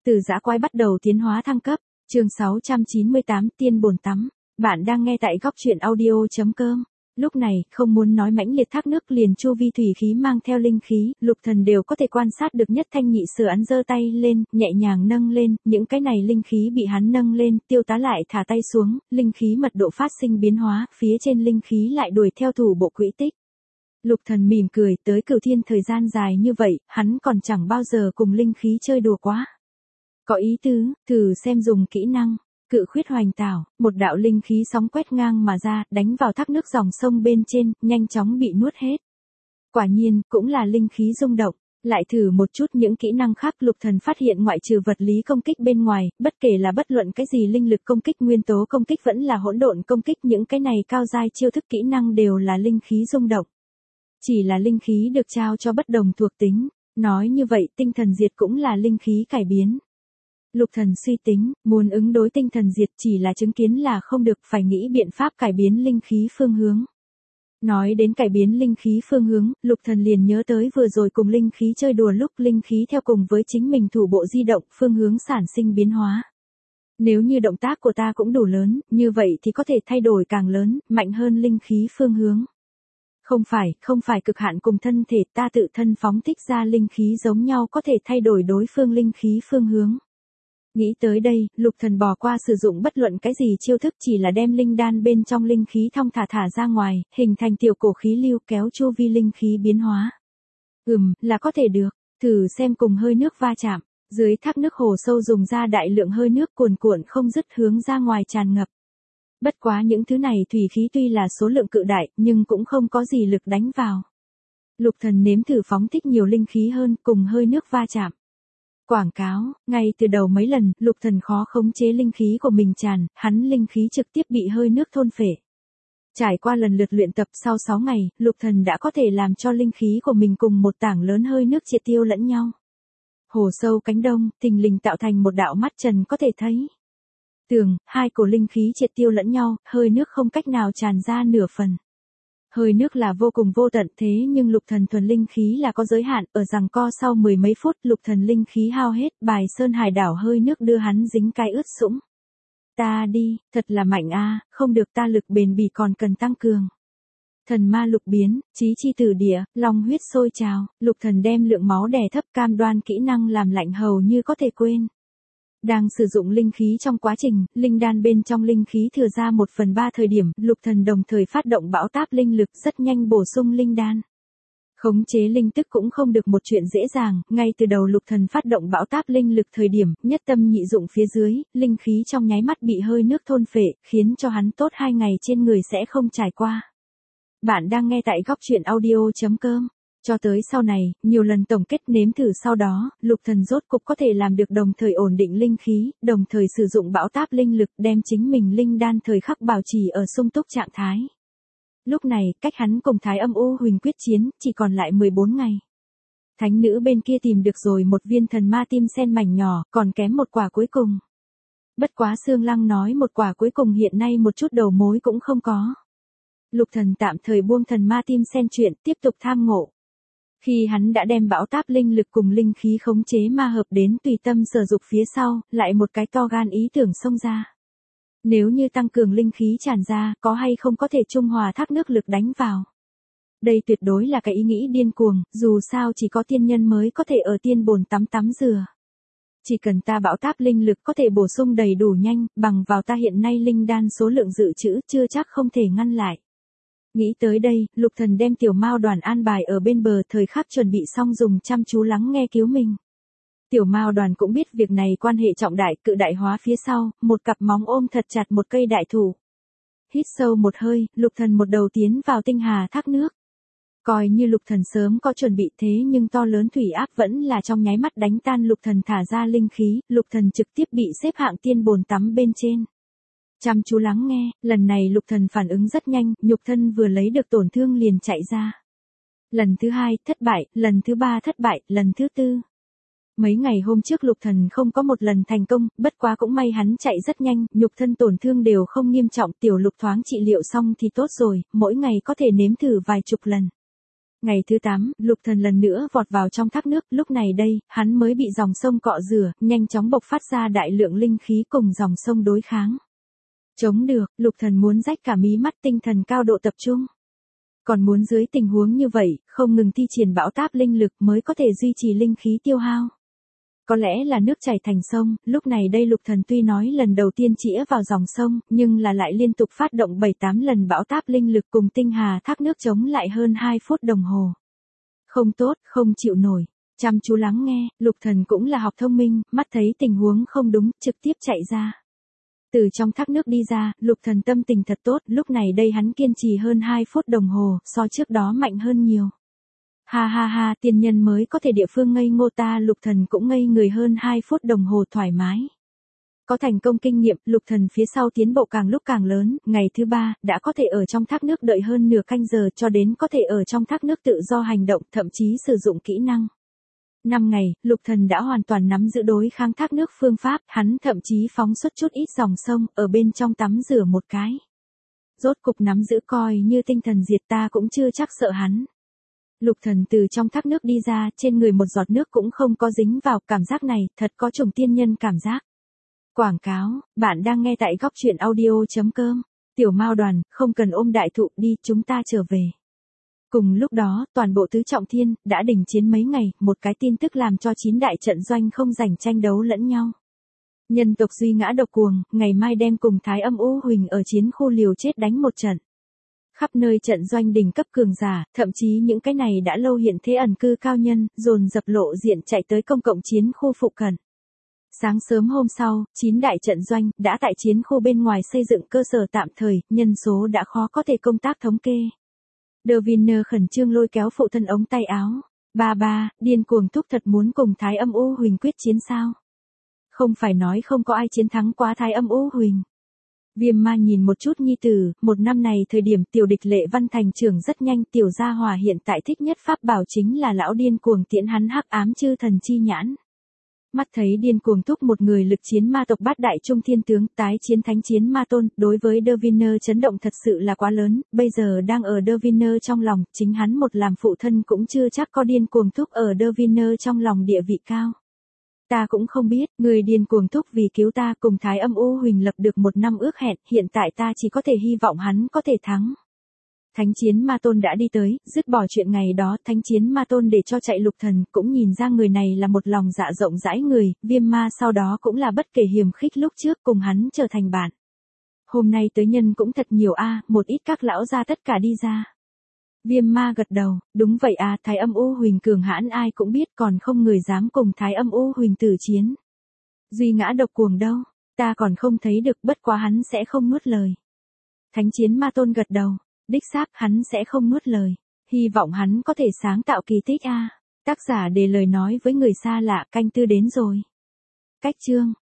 Từ dã quái bắt đầu tiến hóa thăng cấp, chương 698 tiên bồn tắm. Bạn đang nghe tại góc truyện audio.com. Lúc này, không muốn nói mãnh liệt thác nước liền chu vi thủy khí mang theo linh khí, Lục Thần đều có thể quan sát được Nhất Thanh Nhị Sở ấn giơ tay lên, nhẹ nhàng nâng lên, những cái này linh khí bị hắn nâng lên, tiêu tá lại thả tay xuống, linh khí mật độ phát sinh biến hóa, phía trên linh khí lại đuổi theo thủ bộ quỹ tích. Lục Thần mỉm cười, tới Cửu Thiên thời gian dài như vậy, hắn còn chẳng bao giờ cùng linh khí chơi đùa quá. Có ý tứ, thử xem dùng kỹ năng. Cự khuyết hoành tảo, một đạo linh khí sóng quét ngang mà ra, đánh vào thác nước dòng sông bên trên, nhanh chóng bị nuốt hết. Quả nhiên, cũng là linh khí rung động. Lại thử một chút những kỹ năng khác, Lục Thần phát hiện ngoại trừ vật lý công kích bên ngoài, bất kể là bất luận cái gì linh lực công kích, nguyên tố công kích vẫn là hỗn độn công kích, những cái này cao giai chiêu thức kỹ năng đều là linh khí rung động. Chỉ là linh khí được trao cho bất đồng thuộc tính. Nói như vậy, tinh thần diệt cũng là linh khí cải biến. Lục Thần suy tính, muốn ứng đối tinh thần diệt chỉ là chứng kiến là không được, phải nghĩ biện pháp cải biến linh khí phương hướng. Nói đến cải biến linh khí phương hướng, Lục Thần liền nhớ tới vừa rồi cùng linh khí chơi đùa lúc linh khí theo cùng với chính mình thủ bộ di động, phương hướng sản sinh biến hóa. Nếu như động tác của ta cũng đủ lớn, như vậy thì có thể thay đổi càng lớn, mạnh hơn linh khí phương hướng. Không phải cực hạn cùng thân thể, ta tự thân phóng thích ra linh khí giống nhau có thể thay đổi đối phương linh khí phương hướng. Nghĩ tới đây, Lục Thần bỏ qua sử dụng bất luận cái gì chiêu thức, chỉ là đem linh đan bên trong linh khí thong thả ra ngoài, hình thành tiểu cổ khí lưu kéo chu vi linh khí biến hóa. Là có thể được, thử xem cùng hơi nước va chạm, dưới thác nước hồ sâu dùng ra đại lượng hơi nước cuồn cuộn không dứt hướng ra ngoài tràn ngập. Bất quá những thứ này thủy khí tuy là số lượng cự đại, nhưng cũng không có gì lực đánh vào. Lục Thần nếm thử phóng thích nhiều linh khí hơn, cùng hơi nước va chạm. Quảng cáo, ngay từ đầu mấy lần, Lục Thần khó khống chế linh khí của mình tràn, hắn linh khí trực tiếp bị hơi nước thôn phệ. Trải qua lần lượt luyện tập sau 6 ngày, Lục Thần đã có thể làm cho linh khí của mình cùng một tảng lớn hơi nước triệt tiêu lẫn nhau. Hồ sâu cánh đông, thình lình tạo thành một đạo mắt trần có thể thấy. Tường, hai cổ linh khí triệt tiêu lẫn nhau, hơi nước không cách nào tràn ra nửa phần. Hơi nước là vô cùng vô tận, thế nhưng Lục Thần thuần linh khí là có giới hạn, ở giằng co sau mười mấy phút, Lục Thần linh khí hao hết, bài sơn hải đảo hơi nước đưa hắn dính cái ướt sũng. Ta đi, thật là mạnh a, không được, ta lực bền bỉ còn cần tăng cường. Thần ma lục biến, chí chi tử địa, long huyết sôi trào, Lục Thần đem lượng máu đè thấp, cam đoan kỹ năng làm lạnh hầu như có thể quên. Đang sử dụng linh khí trong quá trình, linh đan bên trong linh khí thừa ra 1/3 thời điểm, Lục Thần đồng thời phát động bão táp linh lực, rất nhanh bổ sung linh đan. Khống chế linh tức cũng không được một chuyện dễ dàng, ngay từ đầu Lục Thần phát động bão táp linh lực thời điểm, nhất tâm nhị dụng phía dưới, linh khí trong nháy mắt bị hơi nước thôn phệ, khiến cho hắn tốt 2 ngày trên người sẽ không trải qua. Bạn đang nghe tại góc truyện audio.com. Cho tới sau này, nhiều lần tổng kết nếm thử sau đó, Lục Thần rốt cục có thể làm được đồng thời ổn định linh khí, đồng thời sử dụng bão táp linh lực đem chính mình linh đan thời khắc bảo trì ở sung túc trạng thái. Lúc này, cách hắn cùng Thái Âm U Huỳnh quyết chiến, chỉ còn lại 14 ngày. Thánh nữ bên kia tìm được rồi một viên thần ma tim sen mảnh nhỏ, còn kém một quả cuối cùng. Bất quá Sương Lăng nói một quả cuối cùng hiện nay một chút đầu mối cũng không có. Lục Thần tạm thời buông thần ma tim sen chuyện, tiếp tục tham ngộ. Khi hắn đã đem bão táp linh lực cùng linh khí khống chế ma hợp đến tùy tâm sở dục phía sau, lại một cái to gan ý tưởng xông ra. Nếu như tăng cường linh khí tràn ra, có hay không có thể trung hòa thác nước lực đánh vào. Đây tuyệt đối là cái ý nghĩ điên cuồng, dù sao chỉ có tiên nhân mới có thể ở tiên bồn tắm rửa. Chỉ cần ta bão táp linh lực có thể bổ sung đầy đủ nhanh, bằng vào ta hiện nay linh đan số lượng dự trữ chưa chắc không thể ngăn lại. Nghĩ tới đây, Lục Thần đem tiểu mao đoàn an bài ở bên bờ, thời khắc chuẩn bị xong dùng chăm chú lắng nghe cứu mình. Tiểu mao đoàn cũng biết việc này quan hệ trọng đại, cự đại hóa phía sau, một cặp móng ôm thật chặt một cây đại thụ. Hít sâu một hơi, Lục Thần một đầu tiến vào tinh hà thác nước. Coi như Lục Thần sớm có chuẩn bị, thế nhưng to lớn thủy áp vẫn là trong nháy mắt đánh tan Lục Thần thả ra linh khí, Lục Thần trực tiếp bị xếp hạng tiên bồn tắm bên trên. Chăm chú lắng nghe, lần này Lục Thần phản ứng rất nhanh, nhục thân vừa lấy được tổn thương liền chạy ra. Lần thứ 2 thất bại, lần thứ 3 thất bại, lần thứ 4. Mấy ngày hôm trước Lục Thần không có một lần thành công, bất quá cũng may hắn chạy rất nhanh, nhục thân tổn thương đều không nghiêm trọng, tiểu Lục thoáng trị liệu xong thì tốt rồi, mỗi ngày có thể nếm thử vài chục lần. Ngày thứ 8, Lục Thần lần nữa vọt vào trong thác nước, lúc này đây, hắn mới bị dòng sông cọ rửa, nhanh chóng bộc phát ra đại lượng linh khí cùng dòng sông đối kháng. Chống được, Lục Thần muốn rách cả mí mắt, tinh thần cao độ tập trung. Còn muốn dưới tình huống như vậy, không ngừng thi triển bão táp linh lực mới có thể duy trì linh khí tiêu hao. Có lẽ là nước chảy thành sông, lúc này đây Lục Thần tuy nói lần đầu tiên chĩa vào dòng sông, nhưng là lại liên tục phát động 7-8 lần bão táp linh lực cùng tinh hà thác nước chống lại hơn 2 phút đồng hồ. Không tốt, không chịu nổi. Chăm chú lắng nghe, Lục Thần cũng là học thông minh, mắt thấy tình huống không đúng, trực tiếp chạy ra. Từ trong thác nước đi ra, Lục Thần tâm tình thật tốt, lúc này đây hắn kiên trì hơn 2 phút đồng hồ, so trước đó mạnh hơn nhiều. Ha ha ha, tiên nhân mới có thể địa phương ngây ngô, ta Lục Thần cũng ngây người hơn 2 phút đồng hồ thoải mái. Có thành công kinh nghiệm, Lục Thần phía sau tiến bộ càng lúc càng lớn, ngày thứ 3, đã có thể ở trong thác nước đợi hơn nửa canh giờ cho đến có thể ở trong thác nước tự do hành động, thậm chí sử dụng kỹ năng. 5 ngày, Lục Thần đã hoàn toàn nắm giữ đối kháng thác nước phương pháp, hắn thậm chí phóng xuất chút ít dòng sông, ở bên trong tắm rửa một cái. Rốt cục nắm giữ, coi như tinh thần diệt ta cũng chưa chắc sợ hắn. Lục Thần từ trong thác nước đi ra, trên người một giọt nước cũng không có dính vào, cảm giác này, thật có chủng tiên nhân cảm giác. Quảng cáo, bạn đang nghe tại góc truyện audio.com. Tiểu Mao Đoàn, không cần ôm đại thụ, đi, chúng ta trở về. Cùng lúc đó, toàn bộ tứ trọng thiên, đã đình chiến mấy ngày, một cái tin tức làm cho 9 đại trận doanh không giành tranh đấu lẫn nhau. Nhân tộc Duy Ngã Độc Cuồng, ngày mai đem cùng Thái Âm U Huỳnh ở chiến khu liều chết đánh một trận. Khắp nơi trận doanh đỉnh cấp cường giả, thậm chí những cái này đã lâu hiện thế ẩn cư cao nhân, dồn dập lộ diện chạy tới công cộng chiến khu phụ cận. Sáng sớm hôm sau, 9 đại trận doanh, đã tại chiến khu bên ngoài xây dựng cơ sở tạm thời, nhân số đã khó có thể công tác thống kê. De Vinner khẩn trương lôi kéo phụ thân ống tay áo. Ba, điên cuồng thúc thật muốn cùng Thái Âm U Huỳnh quyết chiến sao? Không phải nói không có ai chiến thắng quá Thái Âm U Huỳnh. Viêm Ma nhìn một chút nhi tử, một năm này thời điểm tiểu địch Lệ Văn thành trưởng rất nhanh, tiểu gia hòa hiện tại thích nhất pháp bảo chính là lão điên cuồng tiễn hắn hắc ám chư thần chi nhãn. Mắt thấy điên cuồng thúc một người lực chiến ma tộc bát đại trung thiên tướng, tái chiến thánh chiến ma tôn, đối với De Vinner chấn động thật sự là quá lớn, bây giờ đang ở De Vinner trong lòng, chính hắn một làm phụ thân cũng chưa chắc có điên cuồng thúc ở De Vinner trong lòng địa vị cao. Ta cũng không biết, người điên cuồng thúc vì cứu ta cùng Thái Âm U Huỳnh lập được một năm ước hẹn, hiện tại ta chỉ có thể hy vọng hắn có thể thắng. Thánh chiến ma tôn đã đi tới, dứt bỏ chuyện ngày đó, thánh chiến ma tôn để cho chạy Lục Thần, cũng nhìn ra người này là một lòng dạ rộng rãi người, Viêm Ma sau đó cũng là bất kể hiềm khích lúc trước cùng hắn trở thành bạn. Hôm nay tới nhân cũng thật nhiều a, một ít các lão gia tất cả đi ra. Viêm Ma gật đầu, đúng vậy à, Thái Âm U Huỳnh cường hãn ai cũng biết, còn không người dám cùng Thái Âm U Huỳnh tử chiến. Duy Ngã Độc Cuồng đâu, ta còn không thấy được, bất quá hắn sẽ không nuốt lời. Thánh chiến ma tôn gật đầu. Đích xác hắn sẽ không nuốt lời. Hy vọng hắn có thể sáng tạo kỳ tích a. Tác giả để lời nói với người xa lạ, canh tư đến rồi. Cách chương